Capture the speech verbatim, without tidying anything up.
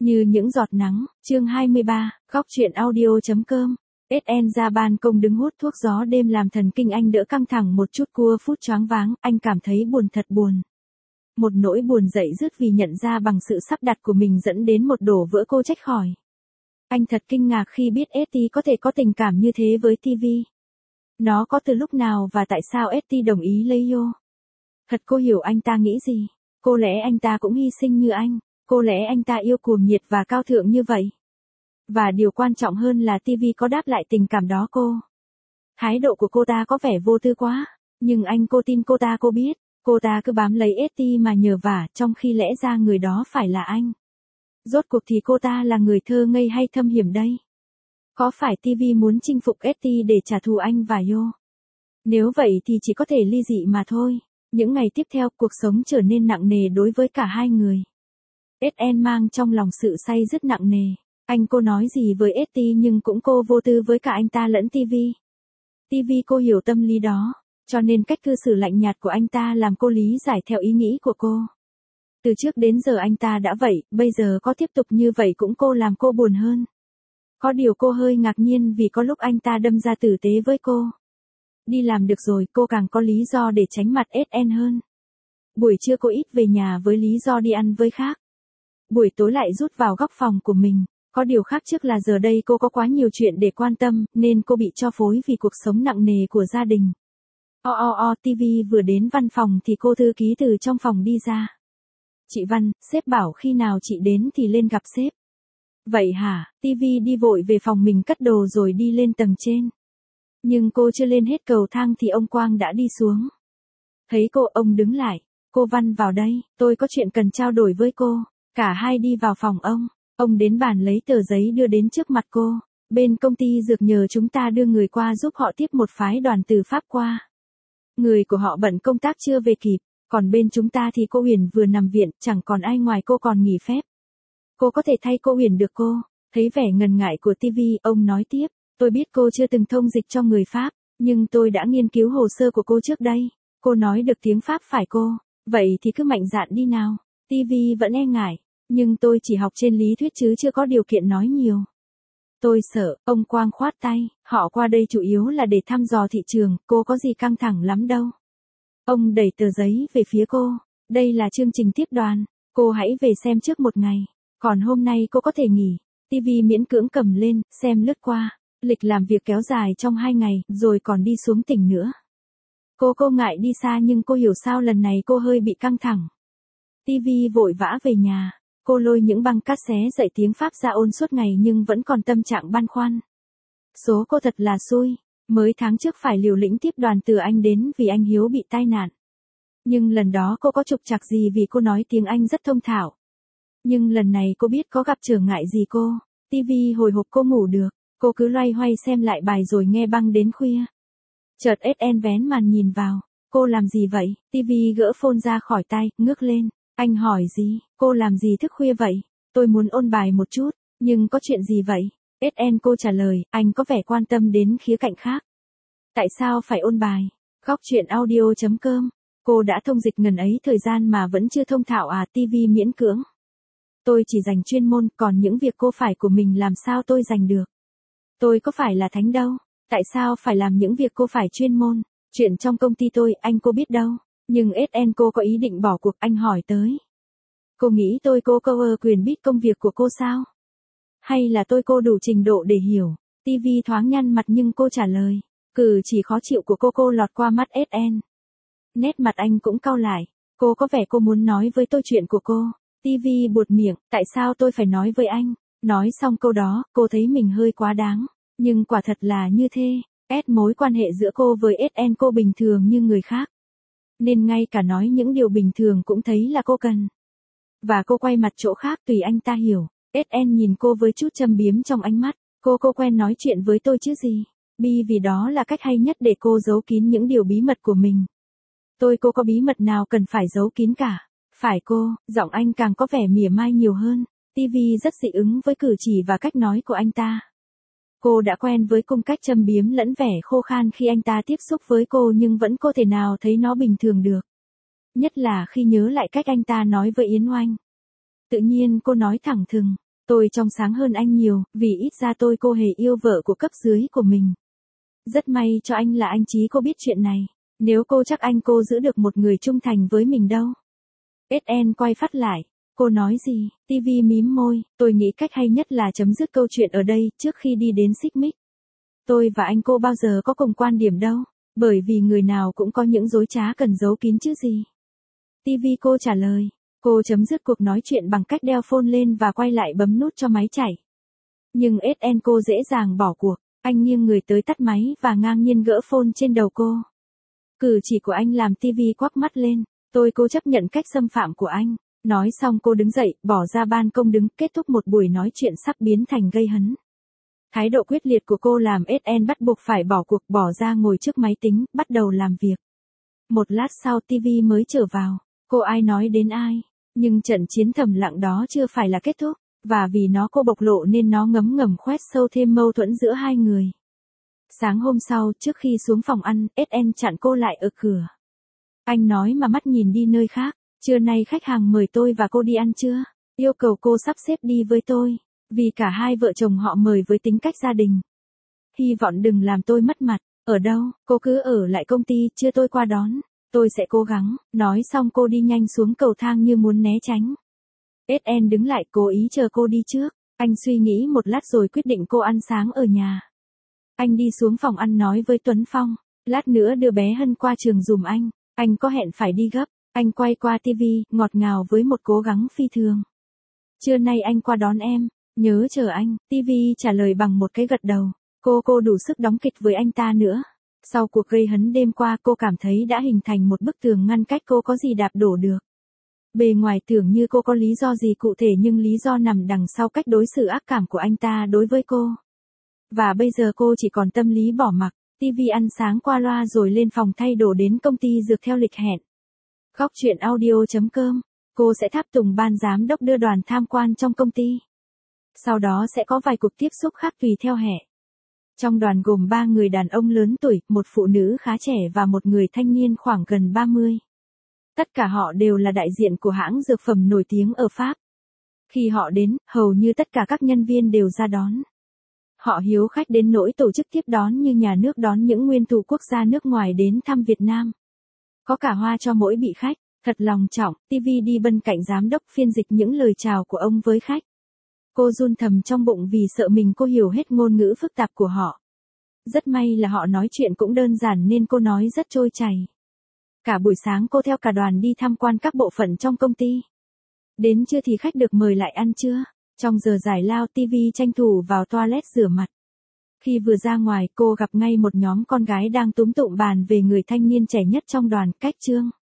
Như những giọt nắng, chương hai mươi ba, góc truyện audio.com. ét en ra ban công đứng hút thuốc gió đêm làm thần kinh anh đỡ căng thẳng một chút cua phút choáng váng, anh cảm thấy buồn thật buồn. Một nỗi buồn dậy dứt vì nhận ra bằng sự sắp đặt của mình dẫn đến một đổ vỡ cô trách khỏi. Anh thật kinh ngạc khi biết ét tê có thể có tình cảm như thế với ti vi. Nó có từ lúc nào và tại sao ét tê đồng ý lấy Yo? Thật cô hiểu anh ta nghĩ gì? Cô lẽ anh ta cũng hy sinh như anh? Cô lẽ anh ta yêu cuồng nhiệt và cao thượng như vậy? Và điều quan trọng hơn là ti vi có đáp lại tình cảm đó cô? Thái độ của cô ta có vẻ vô tư quá, nhưng anh cô tin cô ta cô biết, cô ta cứ bám lấy ét tê mà nhờ vả trong khi lẽ ra người đó phải là anh. Rốt cuộc thì cô ta là người thơ ngây hay thâm hiểm đây? Có phải ti vi muốn chinh phục ét tê để trả thù anh và Yo? Nếu vậy thì chỉ có thể ly dị mà thôi. Những ngày tiếp theo cuộc sống trở nên nặng nề đối với cả hai người. ét en mang trong lòng sự say dứt nặng nề. Anh cô nói gì với ét tê nhưng cũng cô vô tư với cả anh ta lẫn ti vi. ti vi cô hiểu tâm lý đó, cho nên cách cư xử lạnh nhạt của anh ta làm cô lý giải theo ý nghĩ của cô. Từ trước đến giờ anh ta đã vậy, bây giờ có tiếp tục như vậy cũng cô làm cô buồn hơn. Có điều cô hơi ngạc nhiên vì có lúc anh ta đâm ra tử tế với cô. Đi làm được rồi cô càng có lý do để tránh mặt ét en hơn. Buổi trưa cô ít về nhà với lý do đi ăn với khác. Buổi tối lại rút vào góc phòng của mình. Có điều khác trước là giờ đây cô có quá nhiều chuyện để quan tâm, nên cô bị cho phối vì cuộc sống nặng nề của gia đình. O o o ti vi vừa đến văn phòng thì cô thư ký từ trong phòng đi ra. Chị Văn, sếp bảo khi nào chị đến thì lên gặp sếp. Vậy hả? ti vi đi vội về phòng mình cất đồ rồi đi lên tầng trên. Nhưng cô chưa lên hết cầu thang thì ông Quang đã đi xuống. Thấy cô ông đứng lại. Cô Văn vào đây, tôi có chuyện cần trao đổi với cô. Cả hai đi vào phòng ông. Ông đến bàn lấy tờ giấy đưa đến trước mặt cô. Bên công ty dược nhờ chúng ta đưa người qua giúp họ tiếp một phái đoàn từ Pháp qua. Người của họ bận công tác chưa về kịp. Còn bên chúng ta thì cô Huyền vừa nằm viện, chẳng còn ai ngoài cô còn nghỉ phép. Cô có thể thay cô Huyền được cô? Thấy vẻ ngần ngại của ti vi, ông nói tiếp. Tôi biết cô chưa từng thông dịch cho người Pháp, nhưng tôi đã nghiên cứu hồ sơ của cô trước đây. Cô nói được tiếng Pháp phải cô? Vậy thì cứ mạnh dạn đi nào. ti vi vẫn e ngại, nhưng tôi chỉ học trên lý thuyết chứ chưa có điều kiện nói nhiều. Tôi sợ, ông Quang khoát tay, họ qua đây chủ yếu là để thăm dò thị trường, cô có gì căng thẳng lắm đâu. Ông đẩy tờ giấy về phía cô, đây là chương trình tiếp đoàn, cô hãy về xem trước một ngày, còn hôm nay cô có thể nghỉ. ti vi miễn cưỡng cầm lên, xem lướt qua. Lịch làm việc kéo dài trong hai ngày, rồi còn đi xuống tỉnh nữa. Cô cô ngại đi xa nhưng cô hiểu sao lần này cô hơi bị căng thẳng. ti vi vội vã về nhà. Cô lôi những băng cát xé dạy tiếng Pháp ra ôn suốt ngày nhưng vẫn còn tâm trạng băn khoăn. Số cô thật là xui. Mới tháng trước phải liều lĩnh tiếp đoàn từ Anh đến vì anh Hiếu bị tai nạn. Nhưng lần đó cô có trục trặc gì vì cô nói tiếng Anh rất thông thạo. Nhưng lần này cô biết có gặp trở ngại gì cô. ti vi hồi hộp cô ngủ được. Cô cứ loay hoay xem lại bài rồi nghe băng đến khuya. Chợt ét en vén màn nhìn vào. Cô làm gì vậy? ti vi gỡ phone ra khỏi tay, ngước lên. Anh hỏi gì? Cô làm gì thức khuya vậy? Tôi muốn ôn bài một chút. Nhưng có chuyện gì vậy? ét en cô trả lời, anh có vẻ quan tâm đến khía cạnh khác. Tại sao phải ôn bài? Góc truyện audio.com. Cô đã thông dịch ngần ấy thời gian mà vẫn chưa thông thạo à? ti vi miễn cưỡng. Tôi chỉ dành chuyên môn, còn những việc cô phải của mình làm sao tôi dành được? Tôi có phải là thánh đâu. Tại sao phải làm những việc cô phải chuyên môn? Chuyện trong công ty tôi, anh cô biết đâu. Nhưng ét en cô có ý định bỏ cuộc, anh hỏi tới. Cô nghĩ tôi cô cover quyền biết công việc của cô sao? Hay là tôi cô đủ trình độ để hiểu? ti vi thoáng nhăn mặt nhưng cô trả lời. Cử chỉ khó chịu của cô cô lọt qua mắt ét en. Nét mặt anh cũng cau lại. Cô có vẻ cô muốn nói với tôi chuyện của cô. ti vi buột miệng, tại sao tôi phải nói với anh? Nói xong câu đó, cô thấy mình hơi quá đáng. Nhưng quả thật là như thế. Ét mối quan hệ giữa cô với ét en cô bình thường như người khác. Nên ngay cả nói những điều bình thường cũng thấy là cô cần. Và cô quay mặt chỗ khác tùy anh ta hiểu. ét en nhìn cô với chút châm biếm trong ánh mắt. Cô cô quen nói chuyện với tôi chứ gì. Bi vì đó là cách hay nhất để cô giấu kín những điều bí mật của mình. Tôi cô có bí mật nào cần phải giấu kín cả. Phải cô, giọng anh càng có vẻ mỉa mai nhiều hơn. ti vi rất dị ứng với cử chỉ và cách nói của anh ta. Cô đã quen với cung cách châm biếm lẫn vẻ khô khan khi anh ta tiếp xúc với cô nhưng vẫn có thể nào thấy nó bình thường được. Nhất là khi nhớ lại cách anh ta nói với Yến Oanh. Tự nhiên cô nói thẳng thừng. Tôi trong sáng hơn anh nhiều, vì ít ra tôi cô hề yêu vợ của cấp dưới của mình. Rất may cho anh là anh Chí cô biết chuyện này. Nếu cô chắc anh cô giữ được một người trung thành với mình đâu. ét en quay phát lại. Cô nói gì? ti vi mím môi, tôi nghĩ cách hay nhất là chấm dứt câu chuyện ở đây trước khi đi đến xích mích. Tôi và anh cô bao giờ có cùng quan điểm đâu, bởi vì người nào cũng có những dối trá cần giấu kín chứ gì. ti vi cô trả lời. Cô chấm dứt cuộc nói chuyện bằng cách đeo phone lên và quay lại bấm nút cho máy chạy. Nhưng ét en cô dễ dàng bỏ cuộc, anh nghiêng người tới tắt máy và ngang nhiên gỡ phone trên đầu cô. Cử chỉ của anh làm ti vi quắc mắt lên, tôi cô chấp nhận cách xâm phạm của anh. Nói xong cô đứng dậy, bỏ ra ban công đứng, kết thúc một buổi nói chuyện sắp biến thành gây hấn. Thái độ quyết liệt của cô làm ét en bắt buộc phải bỏ cuộc, bỏ ra ngồi trước máy tính, bắt đầu làm việc. Một lát sau ti vi mới trở vào, cô ai nói đến ai, nhưng trận chiến thầm lặng đó chưa phải là kết thúc, và vì nó cô bộc lộ nên nó ngấm ngầm khoét sâu thêm mâu thuẫn giữa hai người. Sáng hôm sau, trước khi xuống phòng ăn, ét en chặn cô lại ở cửa. Anh nói mà mắt nhìn đi nơi khác. Trưa nay khách hàng mời tôi và cô đi ăn trưa, yêu cầu cô sắp xếp đi với tôi, vì cả hai vợ chồng họ mời với tính cách gia đình. Hy vọng đừng làm tôi mất mặt. Ở đâu? Cô cứ ở lại công ty, chưa tôi qua đón. Tôi sẽ cố gắng. Nói xong cô đi nhanh xuống cầu thang như muốn né tránh. ét en đứng lại cố ý chờ cô đi trước. Anh suy nghĩ một lát rồi quyết định cô ăn sáng ở nhà. Anh đi xuống phòng ăn nói với Tuấn Phong, lát nữa đưa bé Hân qua trường giùm anh, anh có hẹn phải đi gấp. Anh quay qua ti vi, ngọt ngào với một cố gắng phi thường. Trưa nay anh qua đón em, nhớ chờ anh. ti vi trả lời bằng một cái gật đầu. Cô cô đủ sức đóng kịch với anh ta nữa. Sau cuộc gây hấn đêm qua cô cảm thấy đã hình thành một bức tường ngăn cách cô có gì đạp đổ được. Bề ngoài tưởng như cô có lý do gì cụ thể nhưng lý do nằm đằng sau cách đối xử ác cảm của anh ta đối với cô. Và bây giờ cô chỉ còn tâm lý bỏ mặc. ti vi ăn sáng qua loa rồi lên phòng thay đồ đến công ty dược theo lịch hẹn. Góc chuyện audio chấm com. Cô sẽ tháp tùng ban giám đốc đưa đoàn tham quan trong công ty. Sau đó sẽ có vài cuộc tiếp xúc khác tùy theo hệ. Trong đoàn gồm ba người đàn ông lớn tuổi, một phụ nữ khá trẻ và một người thanh niên khoảng gần ba mươi. Tất cả họ đều là đại diện của hãng dược phẩm nổi tiếng ở Pháp. Khi họ đến, hầu như tất cả các nhân viên đều ra đón. Họ hiếu khách đến nỗi tổ chức tiếp đón như nhà nước đón những nguyên thủ quốc gia nước ngoài đến thăm Việt Nam. Có cả hoa cho mỗi vị khách, thật lòng trọng. ti vi đi bên cạnh giám đốc phiên dịch những lời chào của ông với khách. Cô run thầm trong bụng vì sợ mình cô hiểu hết ngôn ngữ phức tạp của họ. Rất may là họ nói chuyện cũng đơn giản nên cô nói rất trôi chảy. Cả buổi sáng cô theo cả đoàn đi tham quan các bộ phận trong công ty. Đến trưa thì khách được mời lại ăn trưa. Trong giờ giải lao ti vi tranh thủ vào toilet rửa mặt. Khi vừa ra ngoài cô gặp ngay một nhóm con gái đang túm tụm bàn về người thanh niên trẻ nhất trong đoàn, Cách Trương.